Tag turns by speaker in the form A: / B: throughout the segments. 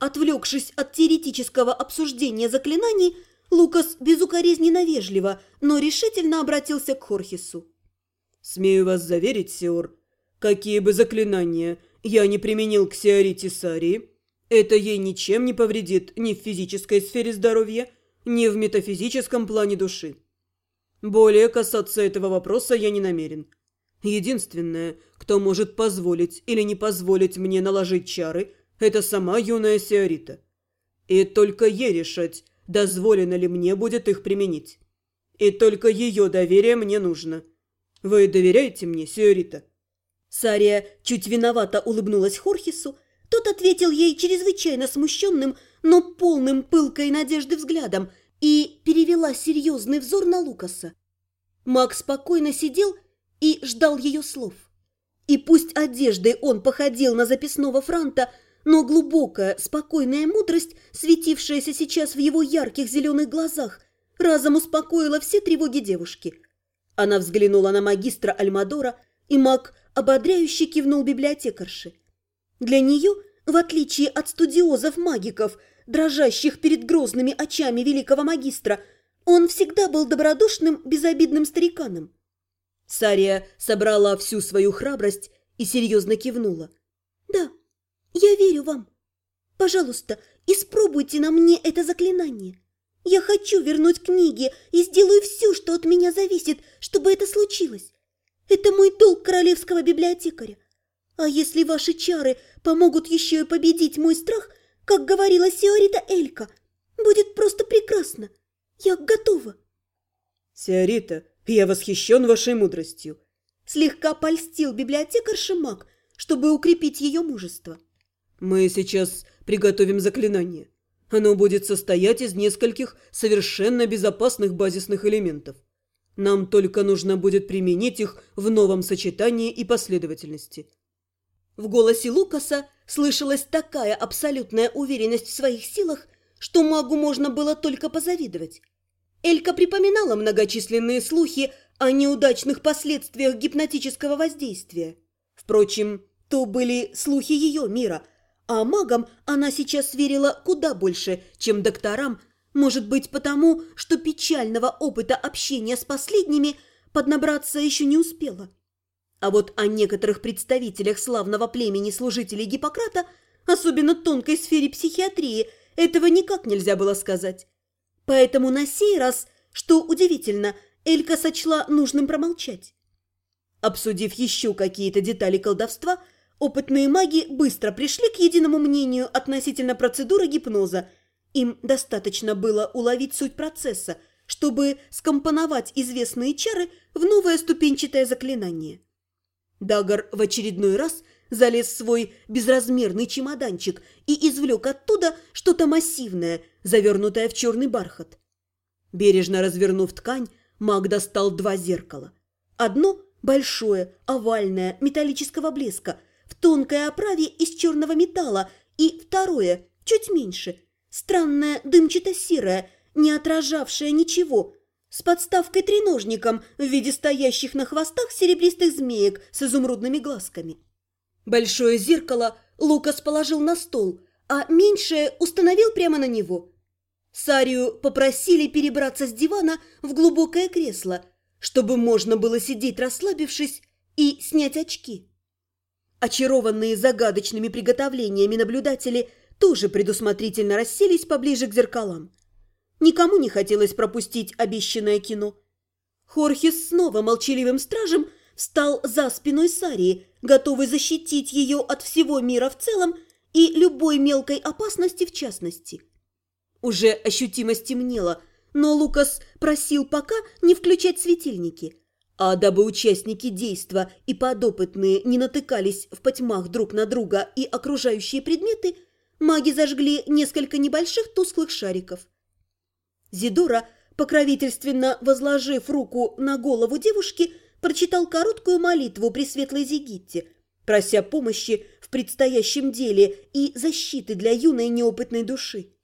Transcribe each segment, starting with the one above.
A: Отвлекшись от теоретического обсуждения заклинаний, Лукас безукоризненно вежливо, но решительно обратился к Хорхесу.
B: «Смею вас заверить, Сиор, какие бы заклинания я не применил к Сиорите Сарии, это ей ничем не повредит ни в физической сфере здоровья, ни в метафизическом плане души. Более касаться этого вопроса я не намерен. Единственное, кто может позволить или не позволить мне наложить чары, это сама юная Сиорита. И только ей решать, дозволено ли мне будет их применить. И только ее доверие мне нужно. Вы доверяете мне, Сиорита?»
A: Сария чуть виновато улыбнулась Хорхесу. Тот ответил ей чрезвычайно смущенным, но полным пылкой надежды взглядом и перевела серьезный взор на Лукаса. Маг спокойно сидел и ждал ее слов. И пусть одеждой он походил на записного франта, но глубокая, спокойная мудрость, светившаяся сейчас в его ярких зеленых глазах, разом успокоила все тревоги девушки. Она взглянула на магистра Альмадора, и маг ободряюще кивнул библиотекарше. Для нее, в отличие от студиозов-магиков, дрожащих перед грозными очами великого магистра, он всегда был добродушным, безобидным стариканом. Сария собрала всю свою храбрость и серьезно кивнула. «Да, я верю вам. Пожалуйста, испробуйте на мне это заклинание. Я хочу вернуть книги и сделаю все, что от меня зависит, чтобы это случилось. Это мой долг королевского библиотекаря. А если ваши чары помогут еще и победить мой страх, как говорила Сиорита Элька, будет просто прекрасно. Я готова».
B: «Сиорита, я восхищен вашей мудростью»,
A: — слегка польстил библиотекарша маг, чтобы укрепить ее мужество.
B: «Мы сейчас приготовим заклинание. Оно будет состоять из нескольких совершенно безопасных базисных элементов. Нам только нужно будет применить их в новом сочетании и последовательности».
A: В голосе Лукаса слышалась такая абсолютная уверенность в своих силах, что магу можно было только позавидовать. Элька припоминала многочисленные слухи о неудачных последствиях гипнотического воздействия. Впрочем, то были слухи ее мира, а магам она сейчас верила куда больше, чем докторам, может быть потому, что печального опыта общения с последними поднабраться еще не успела. А вот о некоторых представителях славного племени служителей Гиппократа, особенно тонкой сфере психиатрии, этого никак нельзя было сказать. Поэтому на сей раз, что удивительно, Элька сочла нужным промолчать. Обсудив еще какие-то детали колдовства, опытные маги быстро пришли к единому мнению относительно процедуры гипноза. Им достаточно было уловить суть процесса, чтобы скомпоновать известные чары в новое ступенчатое заклинание. Дагар в очередной раз залез в свой безразмерный чемоданчик и извлек оттуда что-то массивное, завернутое в черный бархат. Бережно развернув ткань, маг достал 2 зеркала. Одно большое, овальное, металлического блеска, в тонкой оправе из черного металла, и второе, чуть меньше, странное дымчато-серое, не отражавшее ничего, с подставкой-треножником в виде стоящих на хвостах серебристых змеек с изумрудными глазками. Большое зеркало Лукас положил на стол, а меньшее установил прямо на него. Сарию попросили перебраться с дивана в глубокое кресло, чтобы можно было сидеть расслабившись и снять очки. Очарованные загадочными приготовлениями наблюдатели тоже предусмотрительно расселись поближе к зеркалам. Никому не хотелось пропустить обещанное кино. Хорхес снова молчаливым стражем встал за спиной Сарии, готовый защитить ее от всего мира в целом и любой мелкой опасности в частности. Уже ощутимо стемнело, но Лукас просил пока не включать светильники, а дабы участники действа и подопытные не натыкались в потьмах друг на друга и окружающие предметы, маги зажгли несколько небольших тусклых шариков. Зидора, покровительственно возложив руку на голову девушки, прочитал короткую молитву Пресветлой Зигитте, прося помощи в предстоящем деле и защиты для юной неопытной души.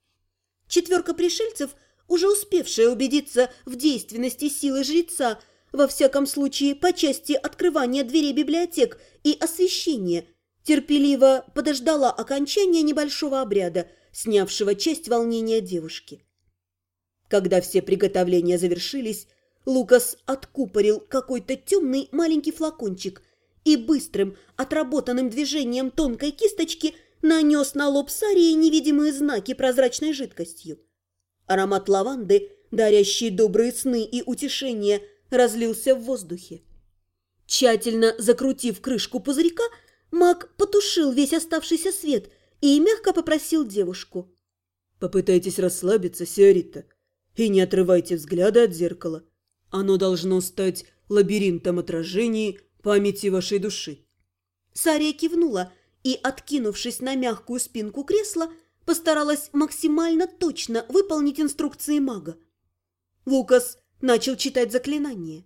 A: 4 пришельцев, уже успевшая убедиться в действенности силы жреца, во всяком случае по части открывания дверей библиотек и освещения, терпеливо подождала окончания небольшого обряда, снявшего часть волнения девушки. Когда все приготовления завершились, Лукас откупорил какой-то темный маленький флакончик и быстрым, отработанным движением тонкой кисточки нанес на лоб Сарии невидимые знаки прозрачной жидкостью. Аромат лаванды, дарящий добрые сны и утешение, разлился в воздухе. Тщательно закрутив крышку пузырька, маг потушил весь оставшийся свет и мягко попросил девушку:
B: «Попытайтесь расслабиться, сиорита, и не отрывайте взгляда от зеркала. Оно должно стать лабиринтом отражений памяти вашей души».
A: Сария кивнула и, откинувшись на мягкую спинку кресла, постаралась максимально точно выполнить инструкции мага. Лукас начал читать заклинание.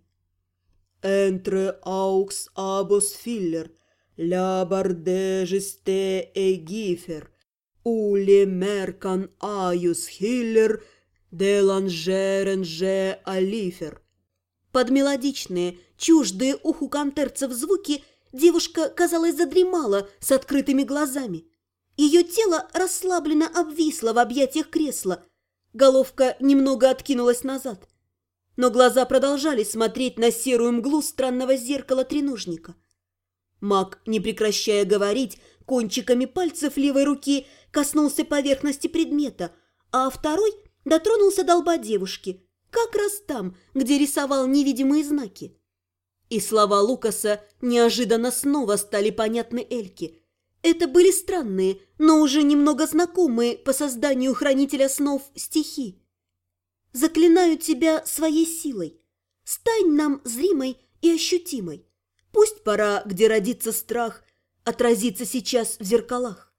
B: «Энтре аукс абос филлер, ля барде жесте эгифер, уле меркан аюс хиллер, деланжерен же алифер».
A: Под мелодичные, чуждые уху кантерцев звуки девушка, казалось, задремала с открытыми глазами. Ее тело расслабленно обвисло в объятиях кресла, головка немного откинулась назад. Но глаза продолжали смотреть на серую мглу странного зеркала треножника. Маг, не прекращая говорить, кончиками пальцев левой руки коснулся поверхности предмета, а второй дотронулся до лба девушки, как раз там, где рисовал невидимые знаки. И слова Лукаса неожиданно снова стали понятны Эльке. Это были странные, но уже немного знакомые по созданию хранителя снов стихи. «Заклинаю тебя своей силой. Стань нам зримой и ощутимой. Пусть пора, где родится страх, отразится сейчас в зеркалах».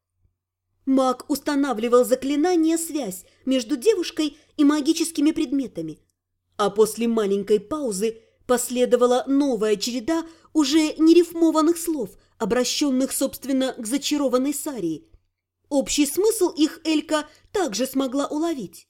A: Маг устанавливал заклинание связь между девушкой и магическими предметами. А после маленькой паузы последовала новая череда уже нерифмованных слов, обращенных, собственно, к зачарованной Сарии. Общий смысл их Элька также смогла уловить.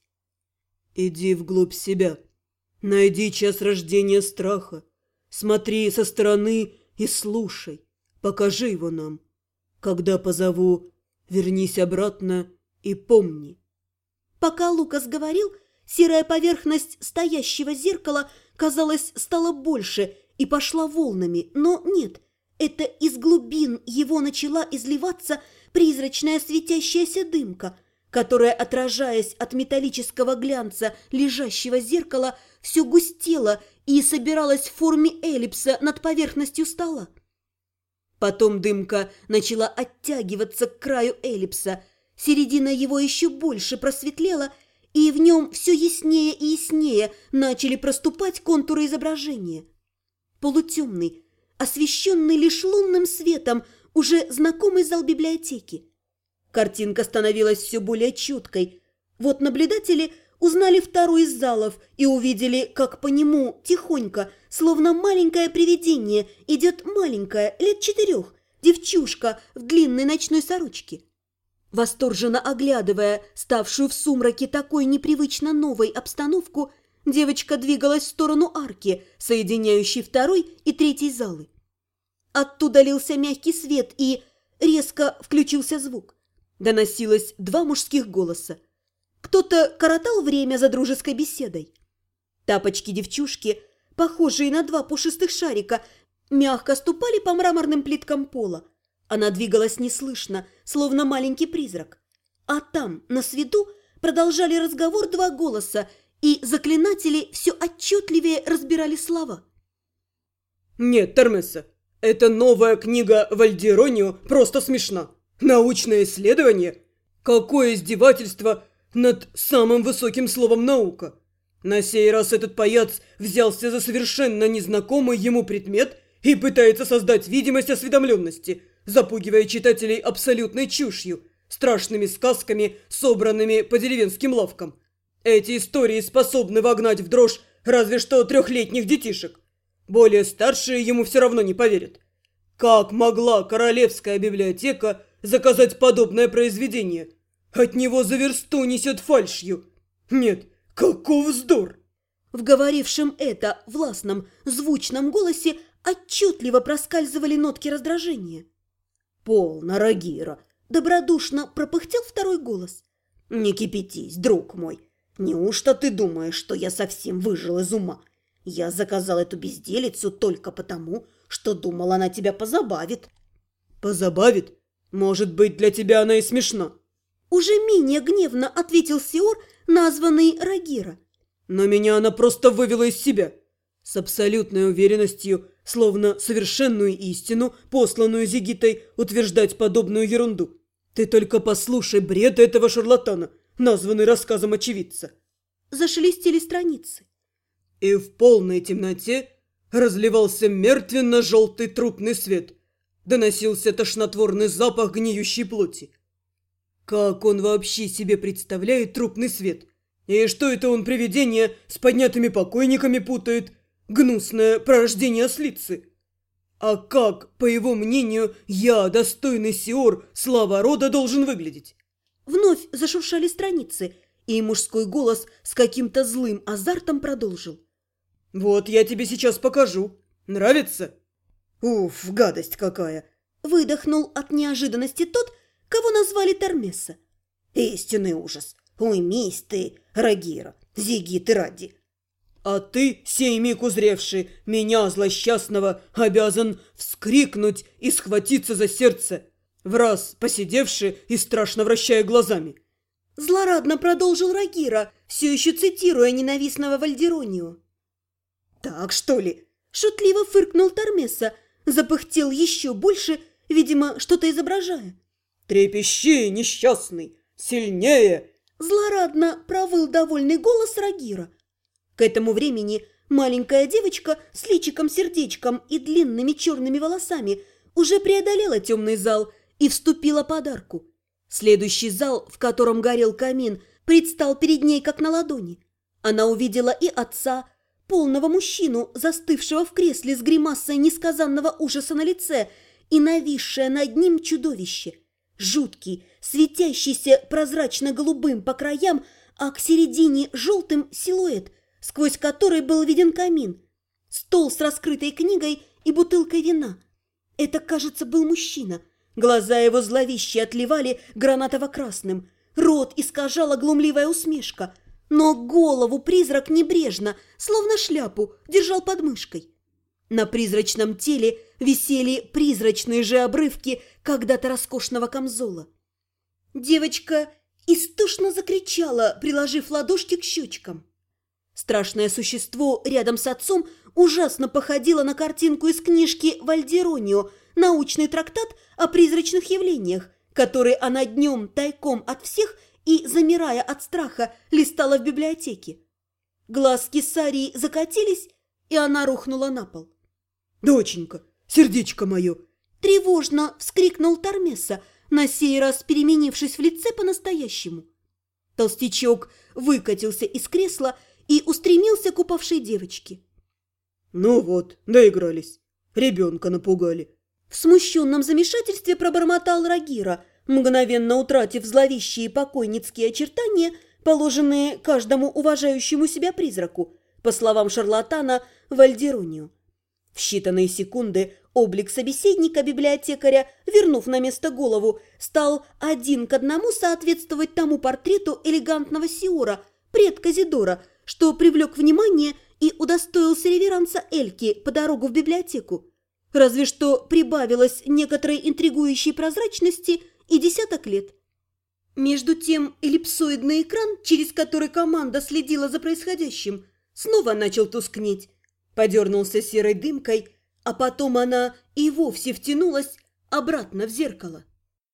B: «Иди вглубь себя, найди час рождения страха, смотри со стороны и слушай, покажи его нам. Когда позову, вернись обратно и помни».
A: Пока Лукас говорил, серая поверхность стоящего зеркала, казалось, стала больше и пошла волнами, но нет, это из глубин его начала изливаться призрачная светящаяся дымка, которая, отражаясь от металлического глянца лежащего зеркала, все густела и собиралась в форме эллипса над поверхностью стола. Потом дымка начала оттягиваться к краю эллипса, середина его еще больше просветлела, и в нем все яснее и яснее начали проступать контуры изображения. Полутемный, освещенный лишь лунным светом, уже знакомый зал библиотеки. Картинка становилась все более четкой. Вот наблюдатели узнали второй из залов и увидели, как по нему тихонько, словно маленькое привидение, идет маленькая, лет 4, девчушка в длинной ночной сорочке. Восторженно оглядывая ставшую в сумраке такой непривычно новой обстановку, девочка двигалась в сторону арки, соединяющей второй и третий залы. Оттуда лился мягкий свет, и резко включился звук. Доносилось 2 мужских голоса. Кто-то коротал время за дружеской беседой. Тапочки девчушки, похожие на 2 пушистых шарика, мягко ступали по мраморным плиткам пола. Она двигалась неслышно, словно маленький призрак. А там, на свету, продолжали разговор 2 голоса, и заклинатели все отчетливее разбирали слова.
B: «Нет, Термесса, эта новая книга Вальдеронио просто смешна. Научное исследование? Какое издевательство над самым высоким словом наука! На сей раз этот паяц взялся за совершенно незнакомый ему предмет и пытается создать видимость осведомленности, запугивая читателей абсолютной чушью, страшными сказками, собранными по деревенским лавкам. Эти истории способны вогнать в дрожь разве что 3-летних детишек. Более старшие ему все равно не поверят. Как могла Королевская библиотека заказать подобное произведение? От него за версту несет фальшью. Нет, каков вздор!»
A: В говорившем это властном, звучном голосе отчетливо проскальзывали нотки раздражения. «Полно, Рагира!» – добродушно пропыхтел второй голос. «Не кипятись, друг мой. Неужто ты думаешь, что я совсем выжил из ума? Я заказал эту безделицу только потому, что думал, она тебя позабавит».
B: «Позабавит? Может быть, для тебя она и смешна».
A: Уже менее гневно ответил Сиор, названный Рагира.
B: «Но меня она просто вывела из себя. С абсолютной уверенностью, словно совершенную истину, посланную Зигитой, утверждать подобную ерунду. Ты только послушай бред этого шарлатана, названный рассказом очевидца».
A: Зашелестели страницы.
B: И в полной темноте разливался мертвенно-желтый трупный свет. Доносился тошнотворный запах гниющей плоти. Как он вообще себе представляет трупный свет? И что это он привидение с поднятыми покойниками путает? Гнусное порождение ослицы. А как, по его мнению, я, достойный Сиор, слава рода, должен выглядеть?
A: Вновь зашуршали страницы, и мужской голос с каким-то злым азартом продолжил.
B: Вот я тебе сейчас покажу. Нравится? Уф, гадость какая!
A: Выдохнул от неожиданности тот, кого назвали Термесса. Истинный ужас. Уймись ты, Рагира, Зигит и ради.
B: А ты, сей миг узревший меня, злосчастного, обязан вскрикнуть и схватиться за сердце, враз посидевший и страшно вращая глазами.
A: Злорадно продолжил Рагира, все еще цитируя ненавистного Вальдеронию. «Так, что ли?» – шутливо фыркнул Термесса, запыхтел еще больше, видимо, что-то изображая.
B: «Трепещи, несчастный! Сильнее!» –
A: злорадно провыл довольный голос Рагира. К этому времени маленькая девочка с личиком-сердечком и длинными черными волосами уже преодолела темный зал и вступила под арку. Следующий зал, в котором горел камин, предстал перед ней как на ладони. Она увидела и отца, полного мужчину, застывшего в кресле с гримасой несказанного ужаса на лице, и нависшее над ним чудовище. Жуткий, светящийся прозрачно-голубым по краям, а к середине желтым силуэт, сквозь который был виден камин. Стол с раскрытой книгой и бутылкой вина. Это, кажется, был мужчина. Глаза его зловеще отливали гранатово-красным. Рот искажала глумливая усмешка. Но голову призрак небрежно, словно шляпу, держал под мышкой. На призрачном теле висели призрачные же обрывки когда-то роскошного камзола. Девочка истошно закричала, приложив ладошки к щечкам. Страшное существо рядом с отцом ужасно походило на картинку из книжки Вальдеронио, научный трактат о призрачных явлениях, который она днем тайком от всех и, замирая от страха, листала в библиотеке. Глазки Сарии закатились, и она рухнула на пол.
B: «Доченька, сердечко мое!»
A: Тревожно вскрикнул Термесса, на сей раз переменившись в лице по-настоящему. Толстячок выкатился из кресла и устремился к упавшей девочке.
B: «Ну вот, доигрались. Ребенка напугали».
A: В смущенном замешательстве пробормотал Рагира, мгновенно утратив зловещие покойницкие очертания, положенные каждому уважающему себя призраку, по словам шарлатана Вальдеронио. В считанные секунды облик собеседника-библиотекаря, вернув на место голову, стал 1 к 1 соответствовать тому портрету элегантного Сиора, предка Зидора, что привлек внимание и удостоился реверанса Эльки по дорогу в библиотеку. Разве что прибавилось некоторой интригующей прозрачности и 10 лет. Между тем эллипсоидный экран, через который команда следила за происходящим, снова начал тускнеть, подернулся серой дымкой, а потом она и вовсе втянулась обратно в зеркало.